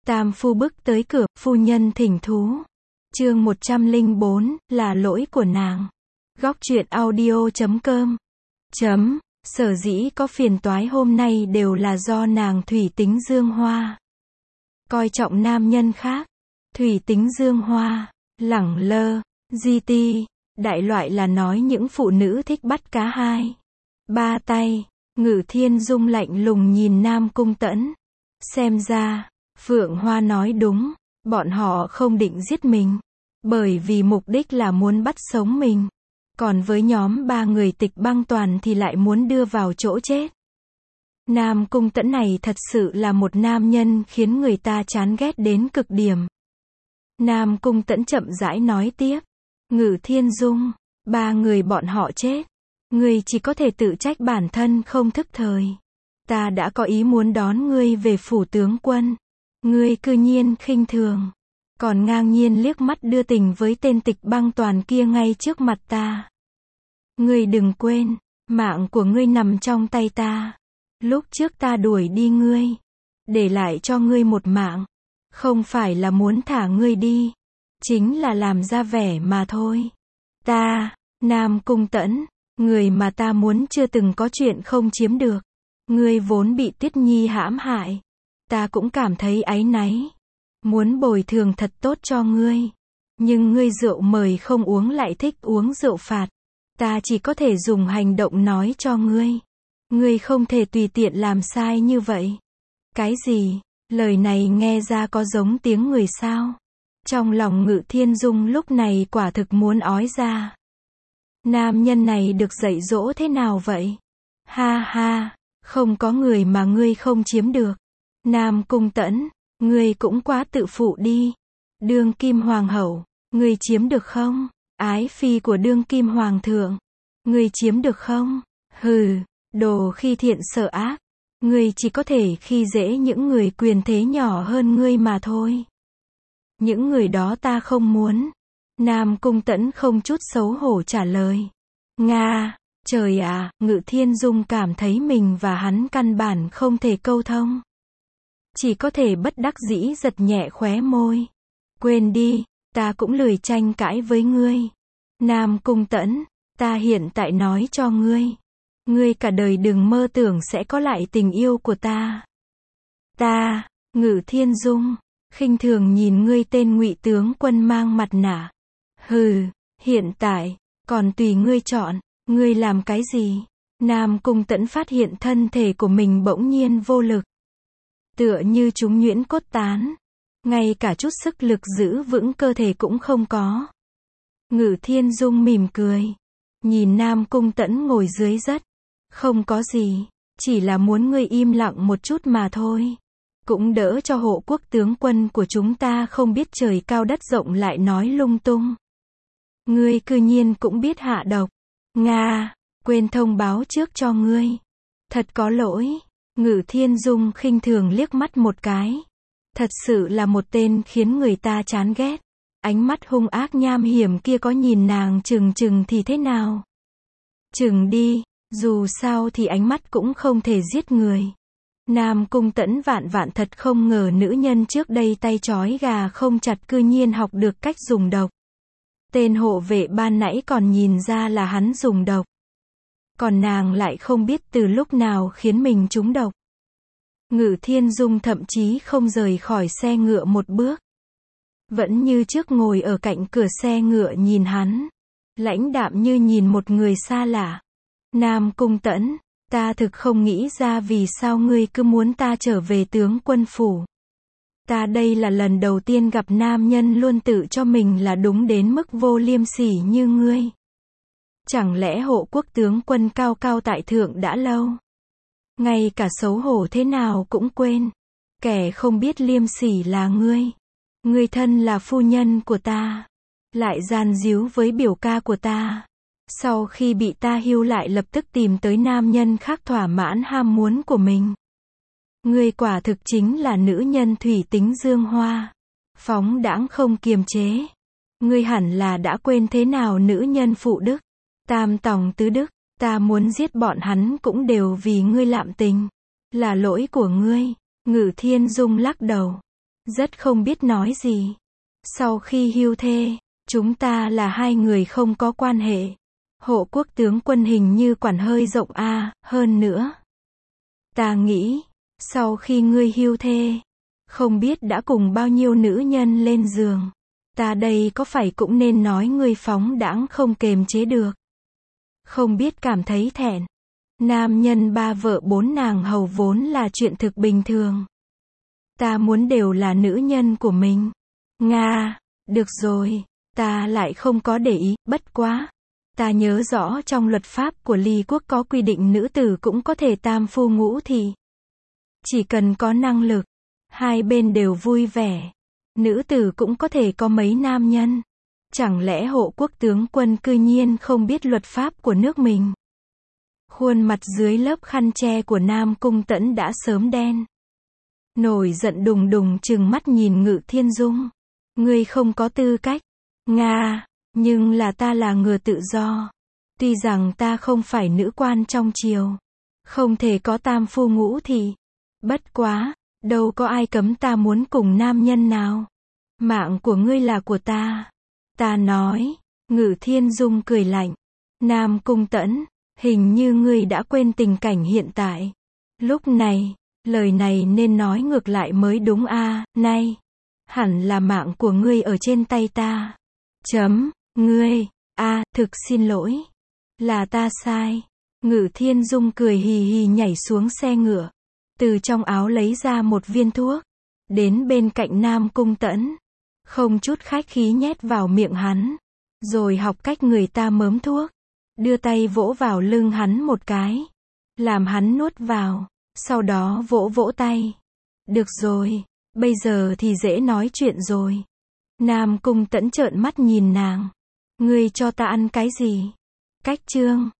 Tam phu bước tới cửa, phu nhân thỉnh thú. Chương 104, là lỗi của nàng. Góc truyện audio.com. Sở dĩ có phiền toái hôm nay đều là do nàng thủy tính dương hoa. Coi trọng nam nhân khác. Thủy tính dương hoa, lẳng lơ, di ti, đại loại là nói những phụ nữ thích bắt cá hai ba tay. Ngự Thiên Dung lạnh lùng nhìn Nam Cung Tẫn. Xem ra, Phượng Hoa nói đúng, bọn họ không định giết mình, bởi vì mục đích là muốn bắt sống mình. Còn với nhóm ba người Tịch Băng Toàn thì lại muốn đưa vào chỗ chết. Nam Cung Tẫn này thật sự là một nam nhân khiến người ta chán ghét đến cực điểm. Nam Cung Tẫn chậm rãi nói tiếp. Ngự Thiên Dung, ba người bọn họ chết. Ngươi chỉ có thể tự trách bản thân không thức thời. Ta đã có ý muốn đón ngươi về phủ tướng quân. Ngươi cư nhiên khinh thường. Còn ngang nhiên liếc mắt đưa tình với tên Tịch Băng Toàn kia ngay trước mặt ta. Ngươi đừng quên, mạng của ngươi nằm trong tay ta. Lúc trước ta đuổi đi ngươi, để lại cho ngươi một mạng. Không phải là muốn thả ngươi đi, chính là làm ra vẻ mà thôi. Ta, Nam Cung Tẫn, người mà ta muốn chưa từng có chuyện không chiếm được. Ngươi vốn bị Tuyết Nhi hãm hại. Ta cũng cảm thấy áy náy. Muốn bồi thường thật tốt cho ngươi. Nhưng ngươi rượu mời không uống lại thích uống rượu phạt. Ta chỉ có thể dùng hành động nói cho ngươi. Ngươi không thể tùy tiện làm sai như vậy. Cái gì? Lời này nghe ra có giống tiếng người sao? Trong lòng Ngự Thiên Dung lúc này quả thực muốn ói ra. Nam nhân này được dạy dỗ thế nào vậy? Ha ha, không có người mà ngươi không chiếm được. Nam Cung Tẫn, ngươi cũng quá tự phụ đi. Đương kim hoàng hậu, ngươi chiếm được không? Ái phi của đương kim hoàng thượng, ngươi chiếm được không? Hừ, đồ khi thiện sợ ác. Ngươi chỉ có thể khi dễ những người quyền thế nhỏ hơn ngươi mà thôi. Những người đó ta không muốn. Nam Cung Tẫn không chút xấu hổ trả lời. Nga, trời ạ, Ngự Thiên Dung cảm thấy mình và hắn căn bản không thể câu thông. Chỉ có thể bất đắc dĩ giật nhẹ khóe môi. Quên đi, ta cũng lười tranh cãi với ngươi. Nam Cung Tẫn, ta hiện tại nói cho ngươi. Ngươi cả đời đừng mơ tưởng sẽ có lại tình yêu của ta. Ta, Ngự Thiên Dung, khinh thường nhìn ngươi tên Ngụy tướng quân mang mặt nạ. Hừ, hiện tại, còn tùy ngươi chọn, ngươi làm cái gì? Nam Cung Tẫn phát hiện thân thể của mình bỗng nhiên vô lực. Tựa như chúng nhuyễn cốt tán. Ngay cả chút sức lực giữ vững cơ thể cũng không có. Ngự Thiên Dung mỉm cười. Nhìn Nam Cung Tẫn ngồi dưới đất. Không có gì, chỉ là muốn ngươi im lặng một chút mà thôi. Cũng đỡ cho hộ quốc tướng quân của chúng ta không biết trời cao đất rộng lại nói lung tung. Ngươi cư nhiên cũng biết hạ độc. Nga, quên thông báo trước cho ngươi. Thật có lỗi. Ngự Thiên Dung khinh thường liếc mắt một cái. Thật sự là một tên khiến người ta chán ghét. Ánh mắt hung ác nham hiểm kia có nhìn nàng chừng chừng thì thế nào? Chừng đi, dù sao thì ánh mắt cũng không thể giết người. Nam Cung Tẫn vạn vạn thật không ngờ nữ nhân trước đây tay trói gà không chặt cư nhiên học được cách dùng độc. Tên hộ vệ ban nãy còn nhìn ra là hắn dùng độc. Còn nàng lại không biết từ lúc nào khiến mình trúng độc. Ngự Thiên Dung thậm chí không rời khỏi xe ngựa một bước. Vẫn như trước ngồi ở cạnh cửa xe ngựa nhìn hắn. Lãnh đạm như nhìn một người xa lạ. Nam Cung Tẫn, ta thực không nghĩ ra vì sao ngươi cứ muốn ta trở về tướng quân phủ. Ta đây là lần đầu tiên gặp nam nhân luôn tự cho mình là đúng đến mức vô liêm sỉ như ngươi. Chẳng lẽ hộ quốc tướng quân cao cao tại thượng đã lâu? Ngay cả xấu hổ thế nào cũng quên. Kẻ không biết liêm sỉ là ngươi. Ngươi thân là phu nhân của ta. Lại gian díu với biểu ca của ta. Sau khi bị ta hưu lại lập tức tìm tới nam nhân khác thỏa mãn ham muốn của mình. Ngươi quả thực chính là nữ nhân thủy tính dương hoa. Phóng đãng không kiềm chế. Ngươi hẳn là đã quên thế nào nữ nhân phụ đức. Tam tòng tứ đức. Ta muốn giết bọn hắn cũng đều vì ngươi lạm tình. Là lỗi của ngươi. Ngự Thiên Dung lắc đầu. rất không biết nói gì. Sau khi hưu thê, chúng ta là hai người không có quan hệ. Hộ quốc tướng quân hình như quản hơi rộng a, hơn nữa. Ta nghĩ, sau khi ngươi hưu thê, không biết đã cùng bao nhiêu nữ nhân lên giường. Ta đây có phải cũng nên nói ngươi phóng đãng không kềm chế được. Không biết cảm thấy thẹn. Nam nhân 3 vợ 4 nàng hầu vốn là chuyện thực bình thường. Ta muốn đều là nữ nhân của mình. Nga, được rồi, ta lại không có để ý, bất quá. Ta nhớ rõ trong luật pháp của Ly quốc có quy định nữ tử cũng có thể tam phu ngũ thị. Chỉ cần có năng lực, hai bên đều vui vẻ. Nữ tử cũng có thể có mấy nam nhân. Chẳng lẽ hộ quốc tướng quân cư nhiên không biết luật pháp của nước mình? Khuôn mặt dưới lớp khăn che của Nam Cung Tẫn đã sớm đen. Nổi giận đùng đùng trừng mắt nhìn Ngự Thiên Dung. Ngươi không có tư cách. Nga, nhưng là ta là người tự do. Tuy rằng ta không phải nữ quan trong triều. Không thể có tam phu ngũ thị. Bất quá, đâu có ai cấm ta muốn cùng nam nhân nào. Mạng của ngươi là của ta. Ta nói. Ngự Thiên Dung cười lạnh. Nam Cung Tẫn, hình như ngươi đã quên tình cảnh hiện tại. Lúc này, lời này nên nói ngược lại mới đúng a, nay. Hẳn là mạng của ngươi ở trên tay ta. Ngươi, thực xin lỗi. Là ta sai. Ngự Thiên Dung cười hì hì nhảy xuống xe ngựa. Từ trong áo lấy ra một viên thuốc. Đến bên cạnh Nam Cung Tẫn. Không chút khách khí nhét vào miệng hắn. Rồi học cách người ta mớm thuốc. Đưa tay vỗ vào lưng hắn một cái. Làm hắn nuốt vào. Sau đó vỗ vỗ tay. Được rồi. Bây giờ thì dễ nói chuyện rồi. Nam Cung Tẫn trợn mắt nhìn nàng. Ngươi cho ta ăn cái gì? Cách chương.